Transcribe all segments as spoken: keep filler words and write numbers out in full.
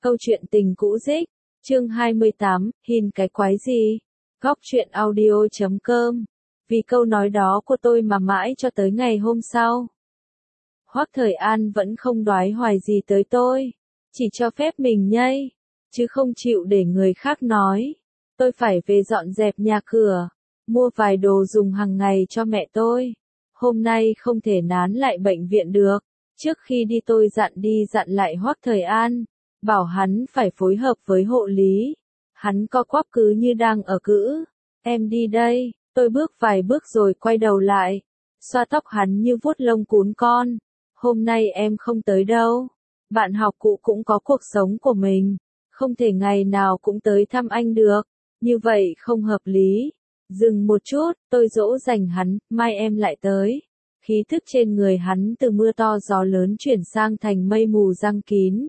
Câu chuyện tình cũ dích, chương hai mươi tám, hin cái quái gì? Góc truyện audio chấm com. Vì câu nói đó của tôi mà mãi cho tới ngày hôm sau, Hoắc Thời An vẫn không đoái hoài gì tới tôi, chỉ cho phép mình nhây, chứ không chịu để người khác nói. Tôi phải về dọn dẹp nhà cửa, mua vài đồ dùng hàng ngày cho mẹ tôi. Hôm nay không thể nán lại bệnh viện được. Trước khi đi tôi dặn đi dặn lại Hoắc Thời An, bảo hắn phải phối hợp với hộ lý. Hắn co quắp cứ như đang ở cữ. Em đi đây, tôi bước vài bước rồi quay đầu lại, xoa tóc hắn như vuốt lông cún con. Hôm nay em không tới đâu. Bạn học cũ cũng có cuộc sống của mình, không thể ngày nào cũng tới thăm anh được, như vậy không hợp lý. Dừng một chút, tôi dỗ dành hắn, mai em lại tới. Khí thức trên người hắn từ mưa to gió lớn chuyển sang thành mây mù giăng kín.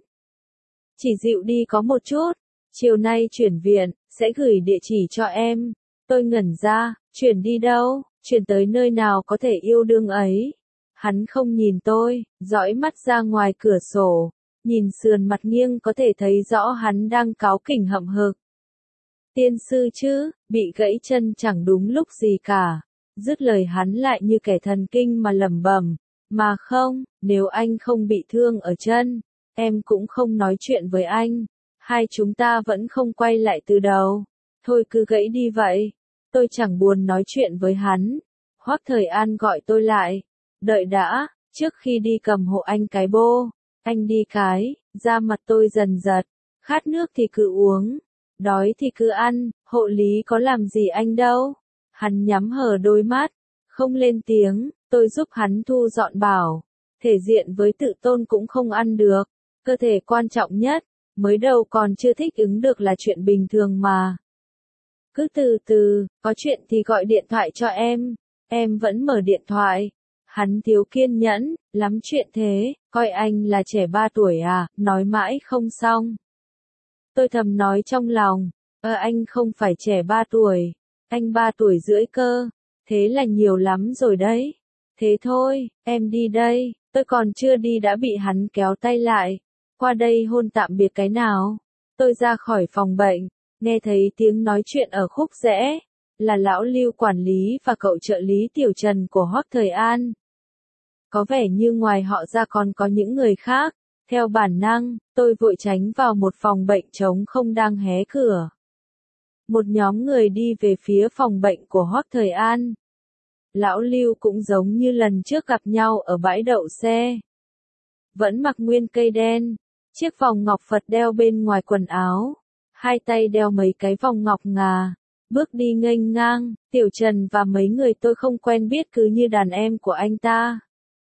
Chỉ dịu đi có một chút, chiều nay chuyển viện, sẽ gửi địa chỉ cho em. Tôi ngẩn ra, chuyển đi đâu, chuyển tới nơi nào có thể yêu đương ấy. Hắn không nhìn tôi, dõi mắt ra ngoài cửa sổ, nhìn sườn mặt nghiêng có thể thấy rõ hắn đang cáu kỉnh hậm hực. Tiên sư chứ, bị gãy chân chẳng đúng lúc gì cả. Dứt lời hắn lại như kẻ thần kinh mà lẩm bẩm, mà không, nếu anh không bị thương ở chân, em cũng không nói chuyện với anh. Hai chúng ta vẫn không quay lại từ đầu. Thôi cứ gãy đi vậy. Tôi chẳng buồn nói chuyện với hắn. Hoắc Thời An gọi tôi lại. Đợi đã, trước khi đi cầm hộ anh cái bô. Anh đi cái, da mặt tôi dần giật. Khát nước thì cứ uống, đói thì cứ ăn, hộ lý có làm gì anh đâu. Hắn nhắm hờ đôi mắt, không lên tiếng. Tôi giúp hắn thu dọn bảo. Thể diện với tự tôn cũng không ăn được. Cơ thể quan trọng nhất, mới đầu còn chưa thích ứng được là chuyện bình thường mà. Cứ từ từ, có chuyện thì gọi điện thoại cho em. Em vẫn mở điện thoại. Hắn thiếu kiên nhẫn, lắm chuyện thế, coi anh là trẻ ba tuổi à, nói mãi không xong. Tôi thầm nói trong lòng, ờ anh không phải trẻ ba tuổi, anh ba tuổi rưỡi cơ, thế là nhiều lắm rồi đấy. Thế thôi, em đi đây, tôi còn chưa đi đã bị hắn kéo tay lại. Qua đây hôn tạm biệt cái nào. Tôi ra khỏi phòng bệnh, nghe thấy tiếng nói chuyện ở khúc rẽ, là lão Lưu quản lý và cậu trợ lý Tiểu Trần của Hoắc Thời An. Có vẻ như ngoài họ ra còn có những người khác. Theo bản năng, tôi vội tránh vào một phòng bệnh trống không đang hé cửa. Một nhóm người đi về phía phòng bệnh của Hoắc Thời An. Lão Lưu cũng giống như lần trước gặp nhau ở bãi đậu xe. Vẫn mặc nguyên cây đen, chiếc vòng ngọc Phật đeo bên ngoài quần áo, hai tay đeo mấy cái vòng ngọc ngà, bước đi nghênh ngang. Tiểu Trần và mấy người tôi không quen biết cứ như đàn em của anh ta.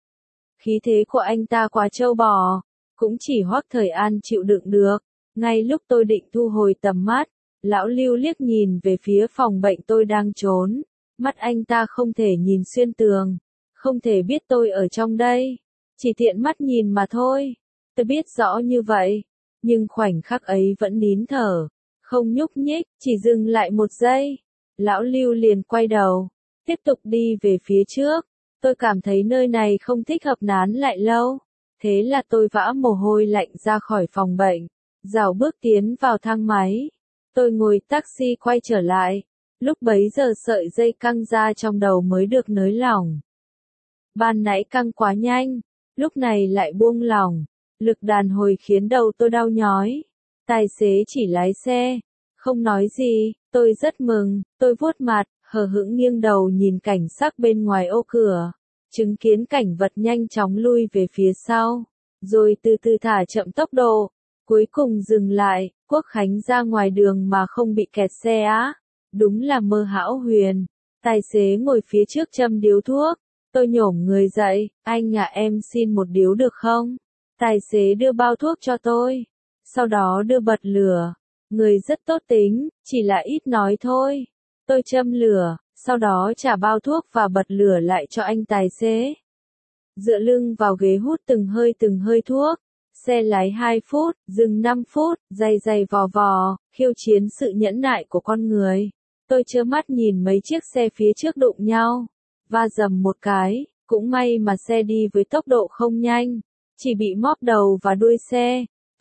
Khí thế của anh ta quá trâu bò, cũng chỉ Hoắc Thời An chịu đựng được. Ngay lúc tôi định thu hồi tầm mắt, lão Lưu liếc nhìn về phía phòng bệnh tôi đang trốn. Mắt anh ta không thể nhìn xuyên tường, không thể biết tôi ở trong đây, chỉ tiện mắt nhìn mà thôi. Tôi biết rõ như vậy, nhưng khoảnh khắc ấy vẫn nín thở, không nhúc nhích, chỉ dừng lại một giây. Lão Lưu liền quay đầu, tiếp tục đi về phía trước. Tôi cảm thấy nơi này không thích hợp nán lại lâu, thế là tôi vã mồ hôi lạnh ra khỏi phòng bệnh, rảo bước tiến vào thang máy. Tôi ngồi taxi quay trở lại, lúc bấy giờ sợi dây căng ra trong đầu mới được nới lỏng. Ban nãy căng quá nhanh, lúc này lại buông lỏng, lực đàn hồi khiến đầu tôi đau nhói. Tài xế chỉ lái xe, không nói gì. Tôi rất mừng, tôi vuốt mặt, hờ hững nghiêng đầu nhìn cảnh sắc bên ngoài ô cửa, chứng kiến cảnh vật nhanh chóng lui về phía sau, rồi từ từ thả chậm tốc độ, cuối cùng dừng lại. Quốc Khánh ra ngoài đường mà không bị kẹt xe á, đúng là mơ hão huyền. Tài xế ngồi phía trước châm điếu thuốc, tôi nhổm người dậy, anh à em xin một điếu được không? Tài xế đưa bao thuốc cho tôi, sau đó đưa bật lửa. Người rất tốt tính, chỉ là ít nói thôi. Tôi châm lửa, sau đó trả bao thuốc và bật lửa lại cho anh tài xế. Dựa lưng vào ghế hút từng hơi từng hơi thuốc. Xe lái hai phút, dừng năm phút, dày dày vò vò, khiêu chiến sự nhẫn nại của con người. Tôi trơ mắt nhìn mấy chiếc xe phía trước đụng nhau, va dầm một cái, cũng may mà xe đi với tốc độ không nhanh, chỉ bị móp đầu và đuôi xe.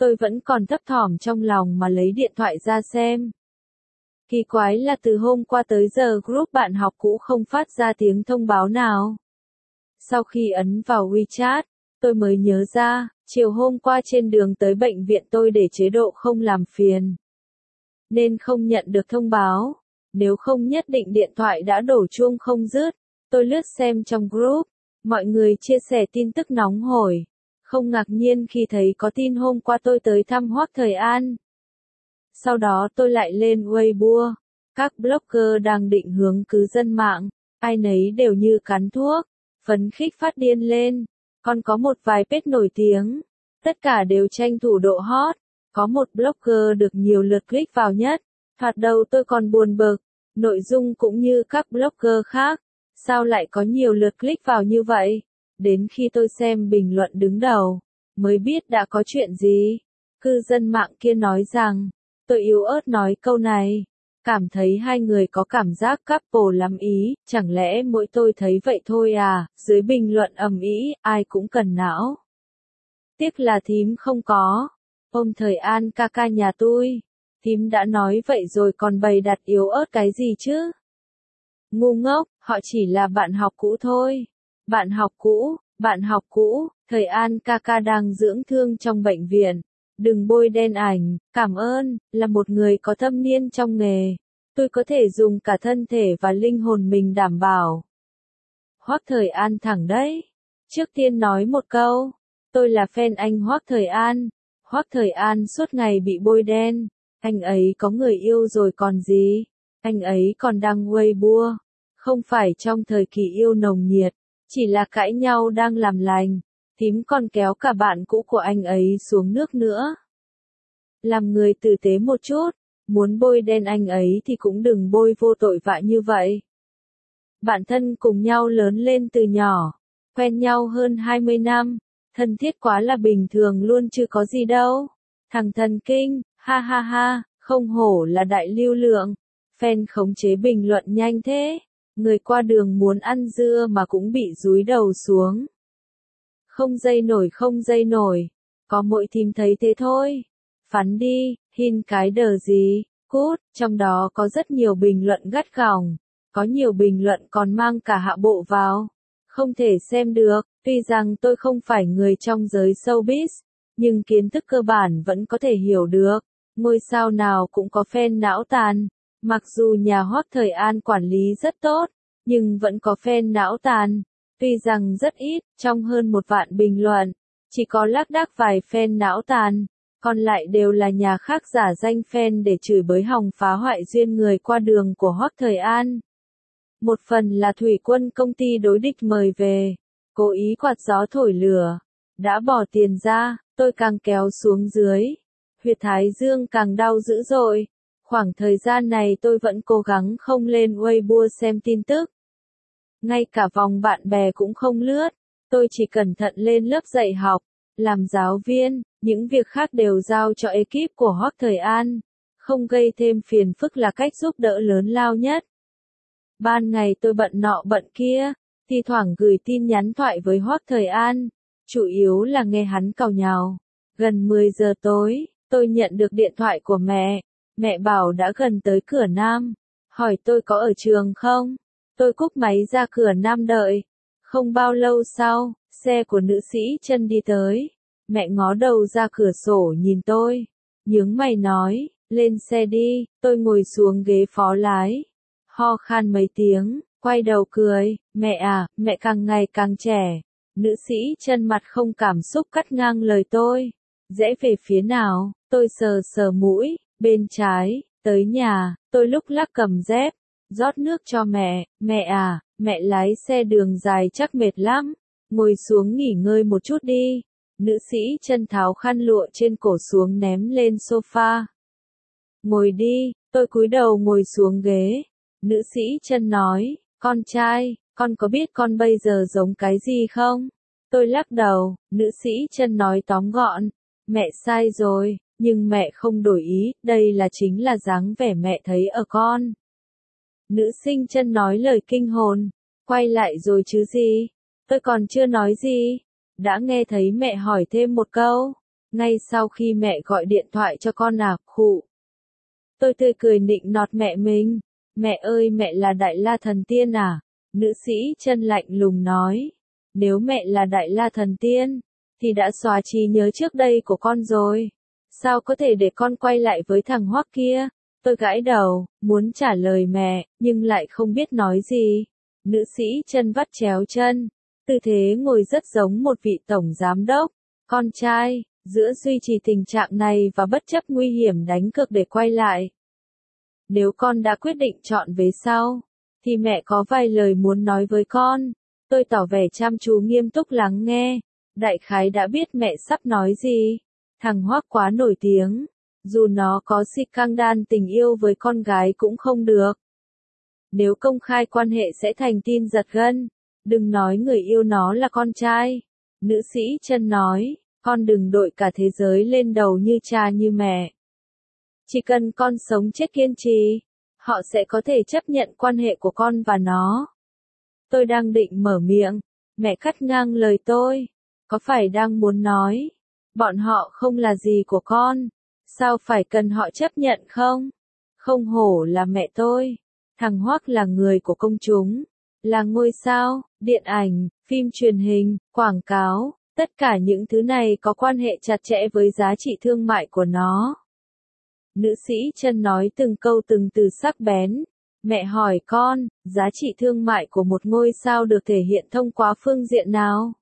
Tôi vẫn còn thấp thỏm trong lòng mà lấy điện thoại ra xem. Kỳ quái là từ hôm qua tới giờ group bạn học cũ không phát ra tiếng thông báo nào. Sau khi ấn vào WeChat, tôi mới nhớ ra, chiều hôm qua trên đường tới bệnh viện tôi để chế độ không làm phiền, nên không nhận được thông báo. Nếu không nhất định điện thoại đã đổ chuông không dứt. Tôi lướt xem trong group, mọi người chia sẻ tin tức nóng hổi. Không ngạc nhiên khi thấy có tin hôm qua tôi tới thăm Hoắc Thời An. Sau đó tôi lại lên Weibo, các blogger đang định hướng cư dân mạng, ai nấy đều như cắn thuốc, phấn khích phát điên lên. Còn có một vài page nổi tiếng, tất cả đều tranh thủ độ hot. Có một blogger được nhiều lượt click vào nhất. Thoạt đầu tôi còn buồn bực, nội dung cũng như các blogger khác, sao lại có nhiều lượt click vào như vậy? Đến khi tôi xem bình luận đứng đầu, mới biết đã có chuyện gì. Cư dân mạng kia nói rằng, tôi yếu ớt nói câu này, cảm thấy hai người có cảm giác couple lắm ý, chẳng lẽ mỗi tôi thấy vậy thôi à? Dưới bình luận ầm ĩ, ai cũng cần não. Tiếc là thím không có. Ông Thời An ca ca nhà tôi, thím đã nói vậy rồi còn bày đặt yếu ớt cái gì chứ? Ngu ngốc, họ chỉ là bạn học cũ thôi. Bạn học cũ, bạn học cũ, Thời An ca ca đang dưỡng thương trong bệnh viện. Đừng bôi đen ảnh, cảm ơn, là một người có thâm niên trong nghề. Tôi có thể dùng cả thân thể và linh hồn mình đảm bảo. Hoắc Thời An thẳng đấy. Trước tiên nói một câu, tôi là fan anh Hoắc Thời An. Hoắc Thời An suốt ngày bị bôi đen, anh ấy có người yêu rồi còn gì, anh ấy còn đăng Weibo, không phải trong thời kỳ yêu nồng nhiệt, chỉ là cãi nhau đang làm lành, thím còn kéo cả bạn cũ của anh ấy xuống nước nữa. Làm người tử tế một chút, muốn bôi đen anh ấy thì cũng đừng bôi vô tội vạ như vậy. Bạn thân cùng nhau lớn lên từ nhỏ, quen nhau hơn hai mươi năm. Thân thiết quá là bình thường luôn chứ có gì đâu. Thằng thần kinh, ha ha ha, không hổ là đại lưu lượng. Fan khống chế bình luận nhanh thế. Người qua đường muốn ăn dưa mà cũng bị dúi đầu xuống. Không dây nổi không dây nổi. Có mỗi thím thấy thế thôi. Phắn đi, hin cái đờ gì, cút. Trong đó có rất nhiều bình luận gắt gỏng. Có nhiều bình luận còn mang cả hạ bộ vào. Không thể xem được. Tuy rằng tôi không phải người trong giới showbiz, nhưng kiến thức cơ bản vẫn có thể hiểu được. Ngôi sao nào cũng có fan não tàn. Mặc dù nhà Hoắc Thời An quản lý rất tốt, nhưng vẫn có fan não tàn. Tuy rằng rất ít, trong hơn một vạn bình luận, chỉ có lác đác vài fan não tàn, còn lại đều là nhà khác giả danh fan để chửi bới hòng phá hoại duyên người qua đường của Hoắc Thời An. Một phần là thủy quân công ty đối địch mời về. Cố ý quạt gió thổi lửa, đã bỏ tiền ra, tôi càng kéo xuống dưới, huyệt thái dương càng đau dữ dội. Khoảng thời gian này tôi vẫn cố gắng không lên Weibo xem tin tức. Ngay cả vòng bạn bè cũng không lướt, tôi chỉ cẩn thận lên lớp dạy học, làm giáo viên, những việc khác đều giao cho ekip của Hoắc Thời An. Không gây thêm phiền phức là cách giúp đỡ lớn lao nhất. Ban ngày tôi bận nọ bận kia. Thi thoảng gửi tin nhắn thoại với Hoắc Thời An, chủ yếu là nghe hắn càu nhàu. Gần mười giờ tối, tôi nhận được điện thoại của mẹ, mẹ bảo đã gần tới cửa Nam, hỏi tôi có ở trường không? Tôi cúp máy ra cửa Nam đợi. Không bao lâu sau, xe của nữ sĩ Chân đi tới, mẹ ngó đầu ra cửa sổ nhìn tôi, nhướng mày nói, lên xe đi, tôi ngồi xuống ghế phó lái, ho khan mấy tiếng. Quay đầu cười, mẹ à, mẹ càng ngày càng trẻ. Nữ sĩ Chân mặt không cảm xúc cắt ngang lời tôi. Rẽ về phía nào, tôi sờ sờ mũi, bên trái, tới nhà, tôi lúc lắc cầm dép, rót nước cho mẹ, mẹ à, mẹ lái xe đường dài chắc mệt lắm, ngồi xuống nghỉ ngơi một chút đi. Nữ sĩ Chân tháo khăn lụa trên cổ xuống ném lên sofa. Ngồi đi, tôi cúi đầu ngồi xuống ghế. Nữ sĩ Chân nói, con trai, con có biết con bây giờ giống cái gì không? Tôi lắc đầu, nữ sĩ Chân nói tóm gọn, mẹ sai rồi, nhưng mẹ không đổi ý, đây là chính là dáng vẻ mẹ thấy ở con. Nữ sinh Chân nói lời kinh hồn, quay lại rồi chứ gì? Tôi còn chưa nói gì, đã nghe thấy mẹ hỏi thêm một câu, Ngay sau khi mẹ gọi điện thoại cho con à, khụ. Tôi tươi cười nịnh nọt mẹ mình. Mẹ ơi, mẹ là Đại La Thần Tiên à? Nữ sĩ chân lạnh lùng nói. Nếu mẹ là Đại La Thần Tiên, thì đã xóa trí nhớ trước đây của con rồi. Sao có thể để con quay lại với thằng Hoắc kia? Tôi gãi đầu, muốn trả lời mẹ, nhưng lại không biết nói gì. Nữ sĩ chân vắt chéo chân, tư thế ngồi rất giống một vị tổng giám đốc. Con trai, giữa duy trì tình trạng này và bất chấp nguy hiểm đánh cược để quay lại. Nếu con đã quyết định chọn về sau, thì mẹ có vài lời muốn nói với con. Tôi tỏ vẻ chăm chú nghiêm túc lắng nghe. Đại khái đã biết mẹ sắp nói gì. Thằng Hoắc quá nổi tiếng. Dù nó có scandal tình yêu với con gái cũng không được. Nếu công khai quan hệ sẽ thành tin giật gân. Đừng nói người yêu nó là con trai. Nữ sĩ chân nói, con đừng đội cả thế giới lên đầu như cha như mẹ. Chỉ cần con sống chết kiên trì, họ sẽ có thể chấp nhận quan hệ của con và nó. Tôi đang định mở miệng, mẹ cắt ngang lời tôi. Có phải đang muốn nói, bọn họ không là gì của con, sao phải cần họ chấp nhận không? Không hổ là mẹ tôi. Thằng Hoắc là người của công chúng, là ngôi sao, điện ảnh, phim truyền hình, quảng cáo, tất cả những thứ này có quan hệ chặt chẽ với giá trị thương mại của nó. Nữ sĩ chân nói từng câu từng từ sắc bén. Mẹ hỏi con, giá trị thương mại của một ngôi sao được thể hiện thông qua phương diện nào?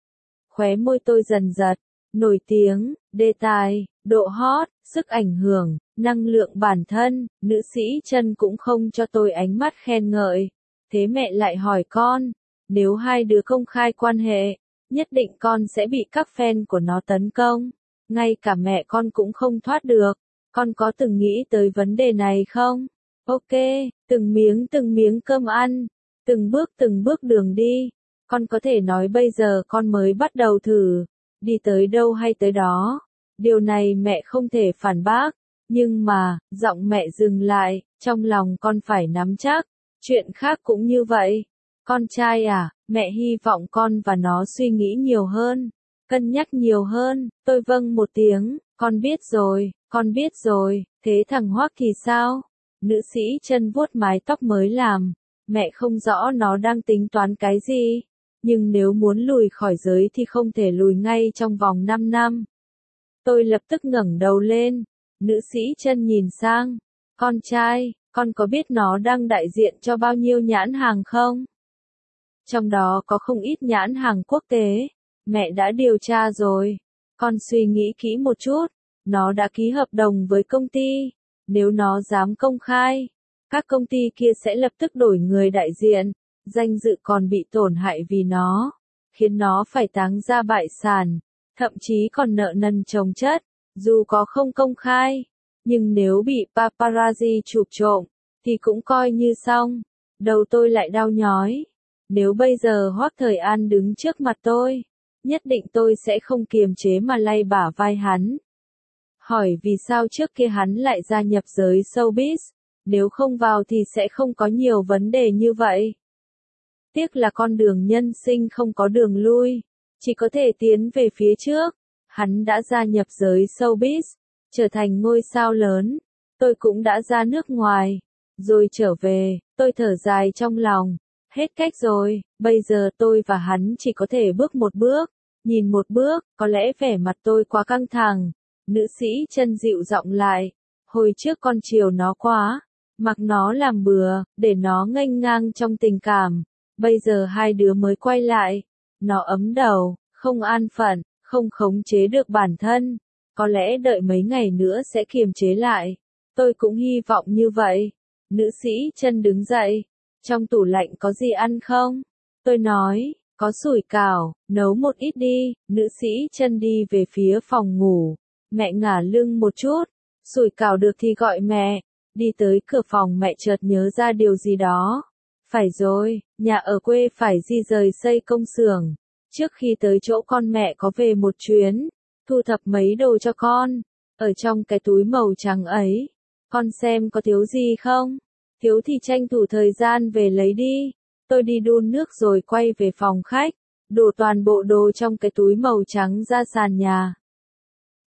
Khóe môi tôi dần giật. Nổi tiếng, đề tài, độ hot, sức ảnh hưởng, năng lượng bản thân. Nữ sĩ chân cũng không cho tôi ánh mắt khen ngợi. Thế mẹ lại hỏi con, nếu hai đứa công khai quan hệ, nhất định con sẽ bị các fan của nó tấn công. Ngay cả mẹ con cũng không thoát được. Con có từng nghĩ tới vấn đề này không? Ok, từng miếng từng miếng cơm ăn, từng bước từng bước đường đi. Con có thể nói bây giờ con mới bắt đầu thử, đi tới đâu hay tới đó. Điều này mẹ không thể phản bác, nhưng mà, giọng mẹ dừng lại, trong lòng con phải nắm chắc. Chuyện khác cũng như vậy. Con trai à, mẹ hy vọng con và nó suy nghĩ nhiều hơn, cân nhắc nhiều hơn. Tôi vâng một tiếng, con biết rồi, con biết rồi. Thế thằng Hoắc thì sao? Nữ sĩ chân vuốt mái tóc mới làm. Mẹ không rõ nó đang tính toán cái gì, nhưng nếu muốn lùi khỏi giới thì không thể lùi ngay trong vòng năm năm. Tôi lập tức ngẩng đầu lên. Nữ sĩ chân nhìn sang. Con trai, con có biết nó đang đại diện cho bao nhiêu nhãn hàng không? Trong đó có không ít nhãn hàng quốc tế. Mẹ đã điều tra rồi. Con suy nghĩ kỹ một chút. Nó đã ký hợp đồng với công ty. Nếu nó dám công khai, các công ty kia sẽ lập tức đổi người đại diện. Danh dự còn bị tổn hại vì nó, khiến nó phải táng ra bại sản, thậm chí còn nợ nần chồng chất. Dù có không công khai, nhưng nếu bị paparazzi chụp trộm, thì cũng coi như xong. Đầu tôi lại đau nhói. Nếu bây giờ Hoắc Thời An đứng trước mặt tôi, nhất định tôi sẽ không kiềm chế mà lay bả vai hắn. Hỏi vì sao trước kia hắn lại gia nhập giới showbiz, nếu không vào thì sẽ không có nhiều vấn đề như vậy. Tiếc là con đường nhân sinh không có đường lui, chỉ có thể tiến về phía trước. Hắn đã gia nhập giới showbiz, trở thành ngôi sao lớn. Tôi cũng đã ra nước ngoài, rồi trở về. Tôi thở dài trong lòng. Hết cách rồi, bây giờ tôi và hắn chỉ có thể bước một bước, nhìn một bước. Có lẽ vẻ mặt tôi quá căng thẳng. Nữ sĩ chân dịu giọng lại. Hồi trước con chiều nó quá, mặc nó làm bừa, để nó nghênh ngang trong tình cảm. Bây giờ hai đứa mới quay lại. Nó ấm đầu, không an phận, không khống chế được bản thân. Có lẽ đợi mấy ngày nữa sẽ kiềm chế lại. Tôi cũng hy vọng như vậy. Nữ sĩ chân đứng dậy. Trong tủ lạnh có gì ăn không? Tôi nói, có sủi cảo, nấu một ít đi. Nữ sĩ chân đi về phía phòng ngủ. Mẹ ngả lưng một chút. Sủi cảo được thì gọi mẹ. Đi tới cửa phòng mẹ chợt nhớ ra điều gì đó. Phải rồi, nhà ở quê phải di rời xây công xưởng. Trước khi tới chỗ con mẹ có về một chuyến, thu thập mấy đồ cho con. Ở trong cái túi màu trắng ấy, con xem có thiếu gì không? Thiếu thì tranh thủ thời gian về lấy đi. Tôi đi đun nước rồi quay về phòng khách, đổ toàn bộ đồ trong cái túi màu trắng ra sàn nhà.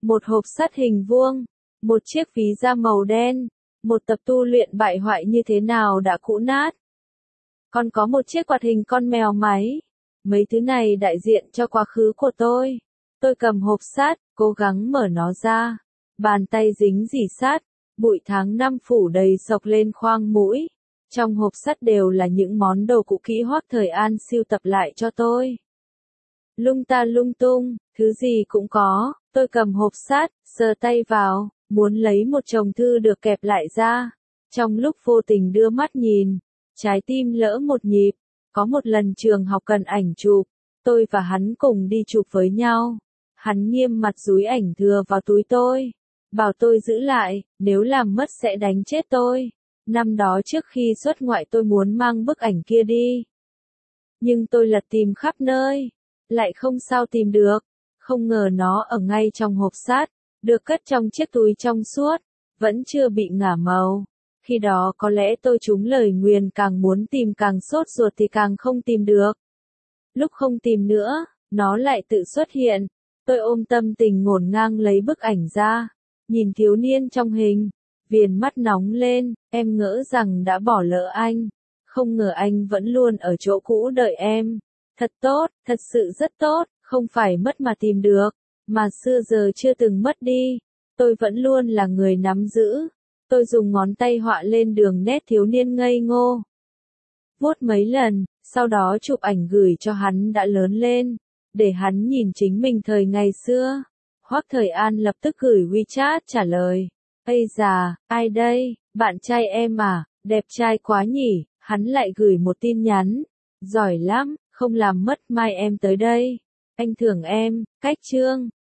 một hộp sắt hình vuông, một chiếc ví da màu đen, một tập tu luyện bại hoại như thế nào đã cũ nát. Còn có một chiếc quạt hình con mèo máy. Mấy thứ này đại diện cho quá khứ của tôi. Tôi cầm hộp sắt, cố gắng mở nó ra. Bàn tay dính dỉ sắt, bụi tháng năm phủ đầy sộc lên khoang mũi. Trong hộp sắt đều là những món đồ cũ kỹ Hoắc Thời An sưu tập lại cho tôi. Lung ta lung tung, thứ gì cũng có. Tôi cầm hộp sắt, sờ tay vào, muốn lấy một chồng thư được kẹp lại ra. Trong lúc vô tình đưa mắt nhìn, trái tim lỡ một nhịp. Có một lần trường học cần ảnh chụp, tôi và hắn cùng đi chụp với nhau. Hắn nghiêm mặt dúi ảnh thừa vào túi tôi, bảo tôi giữ lại, nếu làm mất sẽ đánh chết tôi. Năm đó trước khi xuất ngoại tôi muốn mang bức ảnh kia đi. Nhưng tôi lật tìm khắp nơi, lại không sao tìm được. Không ngờ nó ở ngay trong hộp sắt, được cất trong chiếc túi trong suốt, vẫn chưa bị ngả màu. Khi đó có lẽ tôi trúng lời nguyền, càng muốn tìm càng sốt ruột thì càng không tìm được. Lúc không tìm nữa, nó lại tự xuất hiện. Tôi ôm tâm tình ngổn ngang lấy bức ảnh ra, nhìn thiếu niên trong hình, viền mắt nóng lên, em ngỡ rằng đã bỏ lỡ anh. Không ngờ anh vẫn luôn ở chỗ cũ đợi em. Thật tốt, thật sự rất tốt, không phải mất mà tìm được, mà xưa giờ chưa từng mất đi. Tôi vẫn luôn là người nắm giữ. Tôi dùng ngón tay họa lên đường nét thiếu niên ngây ngô. Vuốt mấy lần, sau đó chụp ảnh gửi cho hắn đã lớn lên, để hắn nhìn chính mình thời ngày xưa. Hoắc Thời An lập tức gửi WeChat trả lời. Ây già, ai đây, bạn trai em à, đẹp trai quá nhỉ. Hắn lại gửi một tin nhắn. Giỏi lắm, không làm mất mai em tới đây. Anh thưởng em, cách chương.